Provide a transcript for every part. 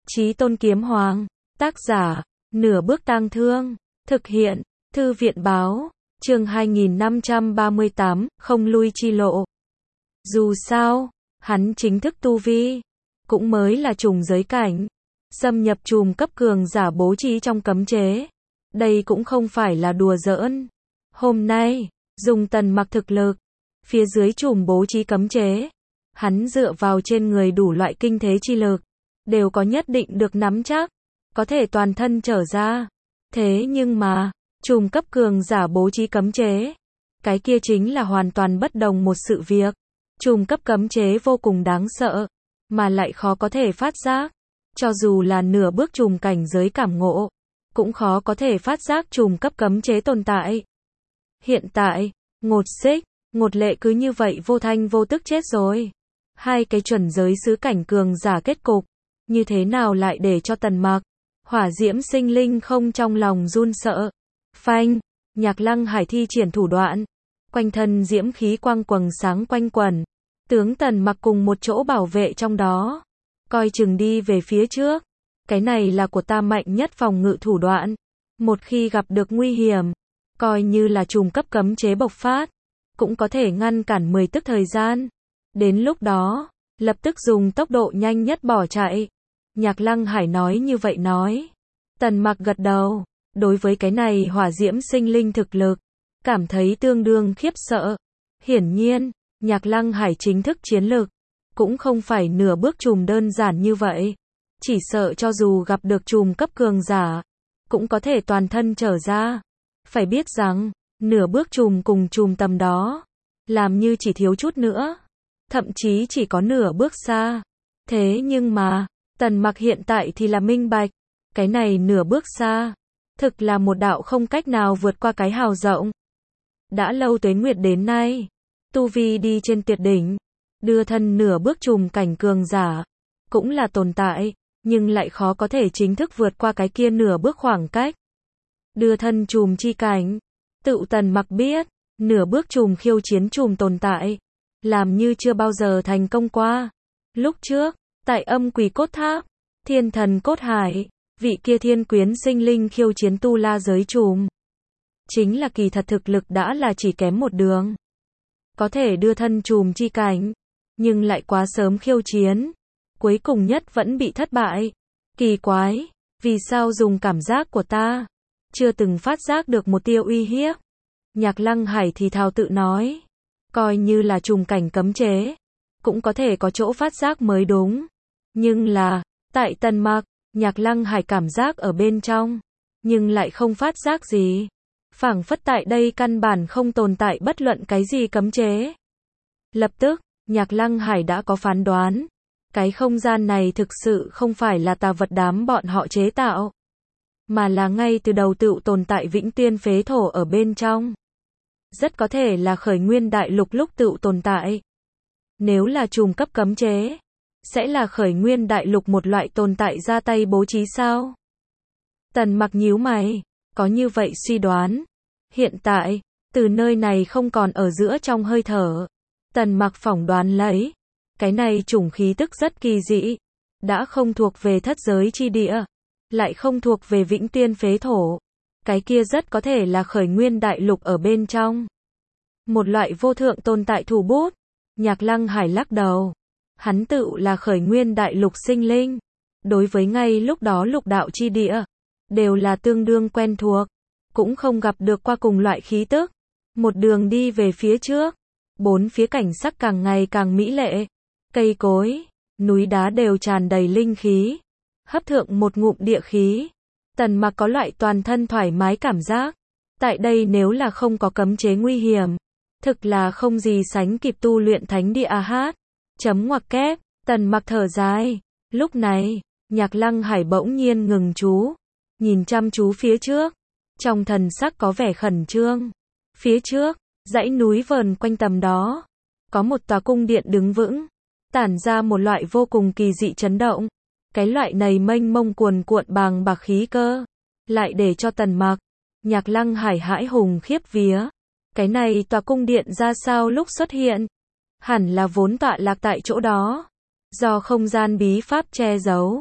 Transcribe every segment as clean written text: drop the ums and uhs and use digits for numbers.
Chí Tôn Kiếm Hoàng. Tác giả, Nửa Bước Tang Thương. Thực hiện, Thư viện Báo. Chương 2538, không lui chi lộ. Dù sao, hắn chính thức tu vi, cũng mới là trùng giới cảnh. Xâm nhập trùm cấp cường giả bố trí trong cấm chế. Đây cũng không phải là đùa giỡn. Hôm nay, dùng Tần Mặc thực lực, phía dưới trùm bố trí cấm chế, hắn dựa vào trên người đủ loại kinh thế chi lực, đều có nhất định được nắm chắc, có thể toàn thân trở ra. Thế nhưng mà, trùm cấp cường giả bố trí cấm chế, cái kia chính là hoàn toàn bất đồng một sự việc. Trùm cấp cấm chế vô cùng đáng sợ, mà lại khó có thể phát giác. Cho dù là nửa bước trùm cảnh giới cảm ngộ, cũng khó có thể phát giác trùm cấp cấm chế tồn tại. Hiện tại, Ngột Xích, Ngột Lệ cứ như vậy vô thanh vô tức chết rồi. Hai cái chuẩn giới sứ cảnh cường giả kết cục, như thế nào lại để cho Tần Mặc, Hỏa Diễm Sinh Linh không trong lòng run sợ. Phanh, Nhạc Lăng Hải thi triển thủ đoạn, quanh thân diễm khí quang quầng sáng quanh quẩn, tướng Tần Mặc cùng một chỗ bảo vệ trong đó, coi chừng đi về phía trước. Cái này là của ta mạnh nhất phòng ngự thủ đoạn. Một khi gặp được nguy hiểm, coi như là trùm cấp cấm chế bộc phát, cũng có thể ngăn cản 10 tức thời gian. Đến lúc đó, lập tức dùng tốc độ nhanh nhất bỏ chạy. Nhạc Lăng Hải nói như vậy nói. Tần Mặc gật đầu, đối với cái này Hỏa Diễm Sinh Linh thực lực, cảm thấy tương đương khiếp sợ. Hiển nhiên, Nhạc Lăng Hải chính thức chiến lực, cũng không phải nửa bước trùm đơn giản như vậy. Chỉ sợ cho dù gặp được trùm cấp cường giả, cũng có thể toàn thân trở ra. Phải biết rằng, nửa bước trùm cùng trùm tầm đó, làm như chỉ thiếu chút nữa, thậm chí chỉ có nửa bước xa. Thế nhưng mà, Tần Mặc hiện tại thì là minh bạch, cái này nửa bước xa, thực là một đạo không cách nào vượt qua cái hào rộng. Đã lâu tuế nguyệt đến nay, tu vi đi trên tuyệt đỉnh, đưa thân nửa bước trùm cảnh cường giả, cũng là tồn tại, nhưng lại khó có thể chính thức vượt qua cái kia nửa bước khoảng cách. Đưa thân trùm chi cảnh, tự Tần Mặc biết, nửa bước trùm khiêu chiến trùm tồn tại, làm như chưa bao giờ thành công qua. Lúc trước, tại Âm Quỷ Cốt Tháp, Thiên Thần Cốt Hải, vị kia thiên quyến sinh linh khiêu chiến tu la giới trùm, chính là kỳ thật thực lực đã là chỉ kém một đường. Có thể đưa thân trùm chi cảnh, nhưng lại quá sớm khiêu chiến, cuối cùng nhất vẫn bị thất bại. Kỳ quái, vì sao dùng cảm giác của ta, chưa từng phát giác được một tia uy hiếp. Nhạc Lăng Hải thì thào tự nói, coi như là trùm cảnh cấm chế, cũng có thể có chỗ phát giác mới đúng. Nhưng là, tại Tần Mặc, Nhạc Lăng Hải cảm giác ở bên trong, nhưng lại không phát giác gì. Phảng phất tại đây căn bản không tồn tại bất luận cái gì cấm chế. Lập tức, Nhạc Lăng Hải đã có phán đoán. Cái không gian này thực sự không phải là tà vật đám bọn họ chế tạo, mà là ngay từ đầu tựu tồn tại Vĩnh Tiên phế thổ ở bên trong. Rất có thể là khởi nguyên đại lục lúc tựu tồn tại. Nếu là trùm cấp cấm chế, sẽ là khởi nguyên đại lục một loại tồn tại ra tay bố trí sao? Tần Mặc nhíu mày, có như vậy suy đoán. Hiện tại, từ nơi này không còn ở giữa trong hơi thở. Tần Mặc phỏng đoán lấy, cái này chủng khí tức rất kỳ dị, đã không thuộc về thất giới chi địa, lại không thuộc về Vĩnh Tiên phế thổ. Cái kia rất có thể là khởi nguyên đại lục ở bên trong. Một loại vô thượng tồn tại thủ bút. Nhạc Lăng Hải lắc đầu. Hắn tự là khởi nguyên đại lục sinh linh. Đối với ngay lúc đó lục đạo chi địa, đều là tương đương quen thuộc. Cũng không gặp được qua cùng loại khí tức. Một đường đi về phía trước. Bốn phía cảnh sắc càng ngày càng mỹ lệ. Cây cối, núi đá đều tràn đầy linh khí. Hấp thượng một ngụm địa khí. Tần Mặc có loại toàn thân thoải mái cảm giác. Tại đây nếu là không có cấm chế nguy hiểm, thực là không gì sánh kịp tu luyện thánh địa hát. Chấm ngoặc kép, Tần Mặc thở dài. Lúc này, Nhạc Lăng Hải bỗng nhiên ngừng chú, nhìn chăm chú phía trước, trong thần sắc có vẻ khẩn trương. Phía trước, dãy núi vờn quanh tầm đó, có một tòa cung điện đứng vững, tản ra một loại vô cùng kỳ dị chấn động. Cái loại này mênh mông cuồn cuộn bàng bạc khí cơ, lại để cho Tần Mặc, Nhạc Lăng Hải hãi hùng khiếp vía. Cái này tòa cung điện ra sao lúc xuất hiện? Hẳn là vốn tọa lạc tại chỗ đó, do không gian bí pháp che giấu.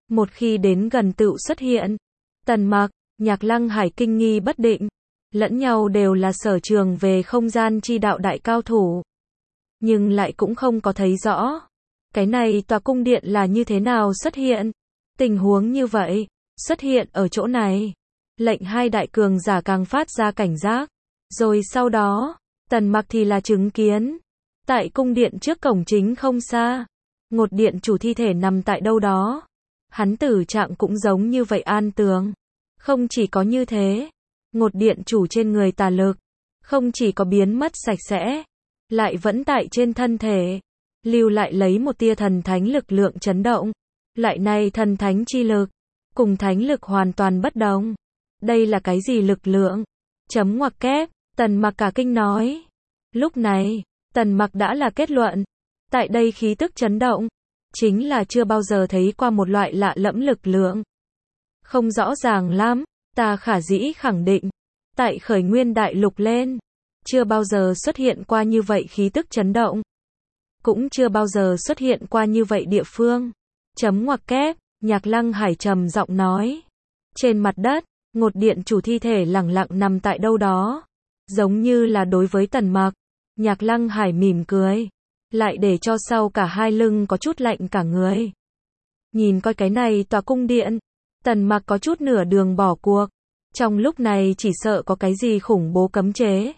Một khi đến gần tựu xuất hiện. Tần Mặc, Nhạc Lăng Hải kinh nghi bất định. Lẫn nhau đều là sở trường về không gian chi đạo đại cao thủ. Nhưng lại cũng không có thấy rõ. Cái này tòa cung điện là như thế nào xuất hiện? Tình huống như vậy, xuất hiện ở chỗ này. Lệnh hai đại cường giả càng phát ra cảnh giác. Rồi sau đó, Tần Mặc thì là chứng kiến. Tại cung điện trước cổng chính không xa. Ngột điện chủ thi thể nằm tại đâu đó. Hắn tử trạng cũng giống như vậy an tường. Không chỉ có như thế. Ngột điện chủ trên người tà lực. Không chỉ có biến mất sạch sẽ. Lại vẫn tại trên thân thể. Lưu lại lấy một tia thần thánh lực lượng chấn động. Loại này thần thánh chi lực. Cùng thánh lực hoàn toàn bất đồng. Đây là cái gì lực lượng? Chấm ngoặc kép. Tần Mặc cả kinh nói. Lúc này, Tần Mặc đã là kết luận. Tại đây khí tức chấn động. Chính là chưa bao giờ thấy qua một loại lạ lẫm lực lượng. Không rõ ràng lắm. Ta khả dĩ khẳng định. Tại khởi nguyên đại lục lên. Chưa bao giờ xuất hiện qua như vậy khí tức chấn động. Cũng chưa bao giờ xuất hiện qua như vậy địa phương. Chấm ngoặc kép. Nhạc Lăng Hải trầm giọng nói. Trên mặt đất, ngột điện chủ thi thể lẳng lặng nằm tại đâu đó. Giống như là đối với Tần Mặc. Nhạc Lăng Hải mỉm cười. Lại để cho sau cả hai lưng có chút lạnh cả người. Nhìn coi cái này tòa cung điện. Tần Mặc có chút nửa đường bỏ cuộc. Trong lúc này chỉ sợ có cái gì khủng bố cấm chế.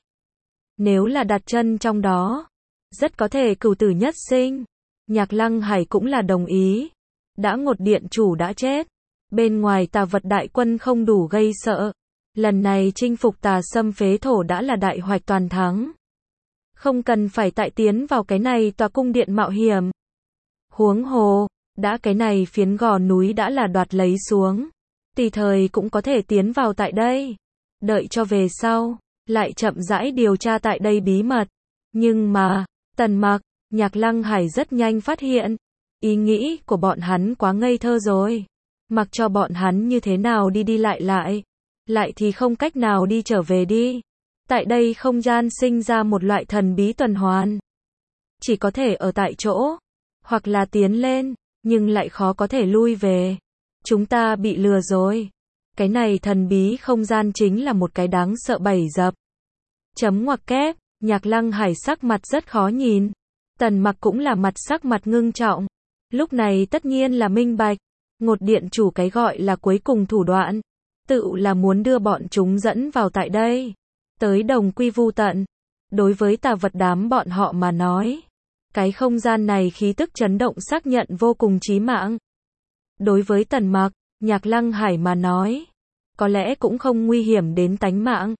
Nếu là đặt chân trong đó. Rất có thể cửu tử nhất sinh. Nhạc Lăng Hải cũng là đồng ý. Đã ngột điện chủ đã chết. Bên ngoài tà vật đại quân không đủ gây sợ. Lần này chinh phục tà xâm phế thổ đã là đại hoạch toàn thắng. Không cần phải tại tiến vào cái này tòa cung điện mạo hiểm. Huống hồ, đã cái này phiến gò núi đã là đoạt lấy xuống. Tùy thời cũng có thể tiến vào tại đây. Đợi cho về sau, lại chậm rãi điều tra tại đây bí mật. Nhưng mà, Tần Mặc, Nhạc Lăng Hải rất nhanh phát hiện. Ý nghĩ của bọn hắn quá ngây thơ rồi. Mặc cho bọn hắn như thế nào đi đi lại lại. Lại thì không cách nào đi trở về đi. Tại đây không gian sinh ra một loại thần bí tuần hoàn. Chỉ có thể ở tại chỗ. Hoặc là tiến lên. Nhưng lại khó có thể lui về. Chúng ta bị lừa rồi. Cái này thần bí không gian chính là một cái đáng sợ bẫy dập. Chấm ngoặc kép. Nhạc Lăng Hải sắc mặt rất khó nhìn. Tần Mặc cũng là mặt sắc mặt ngưng trọng. Lúc này tất nhiên là minh bạch. Ngột điện chủ cái gọi là cuối cùng thủ đoạn. Tự là muốn đưa bọn chúng dẫn vào tại đây. Tới đồng quy vu tận. Đối với tà vật đám bọn họ mà nói. Cái không gian này khí tức chấn động xác nhận vô cùng chí mạng. Đối với Tần Mặc, Nhạc Lăng Hải mà nói. Có lẽ cũng không nguy hiểm đến tánh mạng.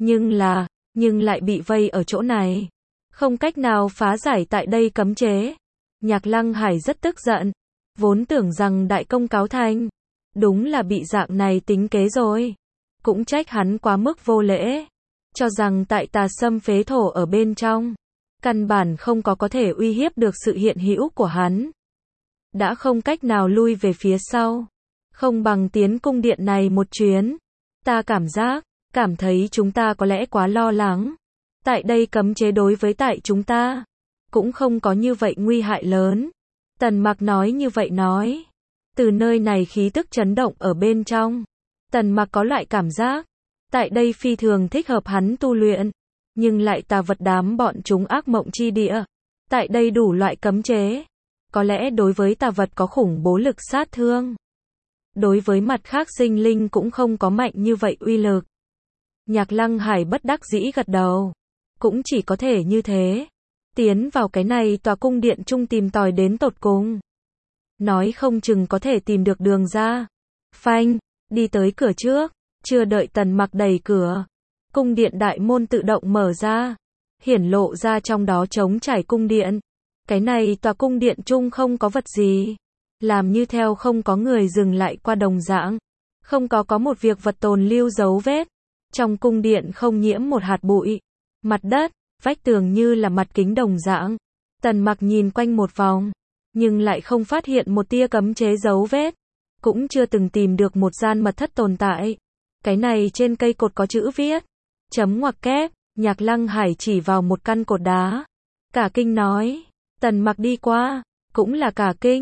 Nhưng lại bị vây ở chỗ này. Không cách nào phá giải tại đây cấm chế. Nhạc Lăng Hải rất tức giận. Vốn tưởng rằng đại công cáo thành. Đúng là bị dạng này tính kế rồi. Cũng trách hắn quá mức vô lễ. Cho rằng tại tà xâm phế thổ ở bên trong. Căn bản không có thể uy hiếp được sự hiện hữu của hắn. Đã không cách nào lui về phía sau. Không bằng tiến cung điện này một chuyến. Ta cảm thấy chúng ta có lẽ quá lo lắng. Tại đây cấm chế đối với tại chúng ta. Cũng không có như vậy nguy hại lớn. Tần Mặc nói như vậy nói. Từ nơi này khí tức chấn động ở bên trong. Tần Mặc có loại cảm giác. Tại đây phi thường thích hợp hắn tu luyện. Nhưng lại tà vật đám bọn chúng ác mộng chi địa. Tại đây đủ loại cấm chế. Có lẽ đối với tà vật có khủng bố lực sát thương. Đối với mặt khác sinh linh cũng không có mạnh như vậy uy lực. Nhạc Lăng Hải bất đắc dĩ gật đầu. Cũng chỉ có thể như thế. Tiến vào cái này tòa cung điện chung tìm tòi đến tột cùng. Nói không chừng có thể tìm được đường ra. Phanh, đi tới cửa trước. Chưa đợi Tần Mặc đẩy cửa. Cung điện đại môn tự động mở ra. Hiển lộ ra trong đó trống trải cung điện. Cái này tòa cung điện chung không có vật gì. Làm như theo không có người dừng lại qua đồng dạng. Không có một việc vật tồn lưu dấu vết. Trong cung điện không nhiễm một hạt bụi. Mặt đất, vách tường như là mặt kính đồng dạng. Tần Mặc nhìn quanh một vòng. Nhưng lại không phát hiện một tia cấm chế dấu vết. Cũng chưa từng tìm được một gian mật thất tồn tại. Cái này trên cây cột có chữ viết. Chấm ngoặc kép. Nhạc Lăng Hải chỉ vào một căn cột đá. Cả kinh nói. Tần Mặc đi qua. Cũng là cả kinh.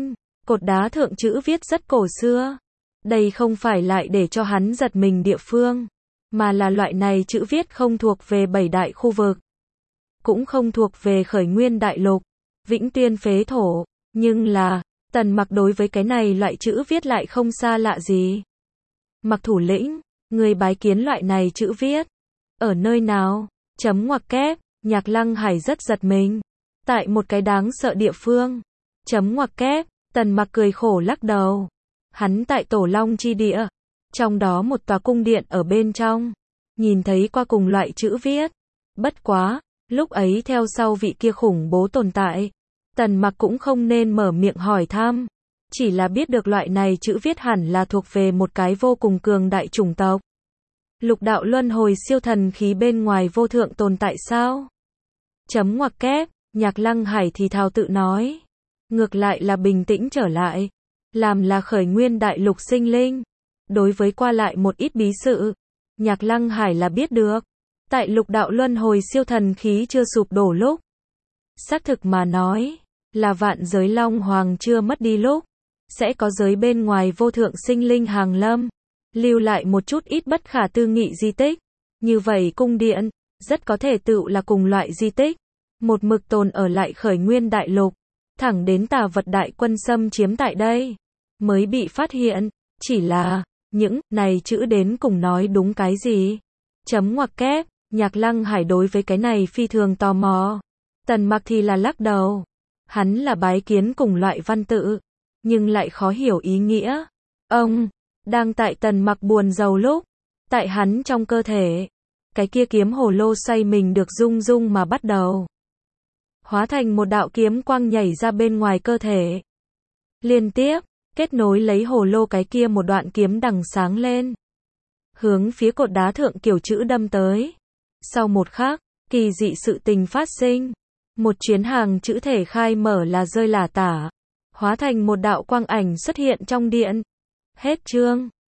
Cột đá thượng chữ viết rất cổ xưa. Đây không phải lại để cho hắn giật mình địa phương, mà là loại này chữ viết không thuộc về 7 đại khu vực, cũng không thuộc về Khởi Nguyên Đại Lục, Vĩnh Tuyên Phế Thổ, nhưng là, Tần Mặc đối với cái này loại chữ viết lại không xa lạ gì. Mặc thủ lĩnh, người bái kiến loại này chữ viết. Ở nơi nào? Chấm ngoặc kép, Nhạc Lăng Hải rất giật mình. Tại một cái đáng sợ địa phương. Chấm ngoặc kép, Tần Mặc cười khổ lắc đầu. Hắn tại Tổ Long chi địa, trong đó một tòa cung điện ở bên trong, nhìn thấy qua cùng loại chữ viết. Bất quá, lúc ấy theo sau vị kia khủng bố tồn tại, Tần Mặc cũng không nên mở miệng hỏi thăm, chỉ là biết được loại này chữ viết hẳn là thuộc về một cái vô cùng cường đại chủng tộc. Lục đạo luân hồi siêu thần khí bên ngoài vô thượng tồn tại sao? Chấm ngoặc kép, Nhạc Lăng Hải thì thào tự nói. Ngược lại là bình tĩnh trở lại. Làm là Khởi Nguyên Đại Lục sinh linh. Đối với qua lại một ít bí sự, Nhạc Lăng Hải là biết được. Tại lục đạo luân hồi siêu thần khí chưa sụp đổ lúc, xác thực mà nói, là vạn giới Long Hoàng chưa mất đi lúc, sẽ có giới bên ngoài vô thượng sinh linh hàng lâm, lưu lại một chút ít bất khả tư nghị di tích. Như vậy cung điện, rất có thể tựu là cùng loại di tích, một mực tồn ở lại Khởi Nguyên Đại Lục, thẳng đến Tà Vật đại quân xâm chiếm tại đây, mới bị phát hiện. Chỉ là, những này chữ đến cùng nói đúng cái gì? Chấm ngoặc kép, Nhạc Lăng Hải đối với cái này phi thường tò mò. Tần Mặc thì là lắc đầu. Hắn là bái kiến cùng loại văn tự, nhưng lại khó hiểu ý nghĩa. Ông, đang tại Tần Mặc buồn rầu lúc, tại hắn trong cơ thể, cái kia kiếm hồ lô xoay mình được rung rung mà bắt đầu. Hóa thành một đạo kiếm quang nhảy ra bên ngoài cơ thể. Liên tiếp, kết nối lấy hồ lô cái kia một đoạn kiếm đằng sáng lên. Hướng phía cột đá thượng kiểu chữ đâm tới. Sau một khắc, kỳ dị sự tình phát sinh. Một chuyến hàng chữ thể khai mở là rơi lả tả. Hóa thành một đạo quang ảnh xuất hiện trong điện. Hết chương.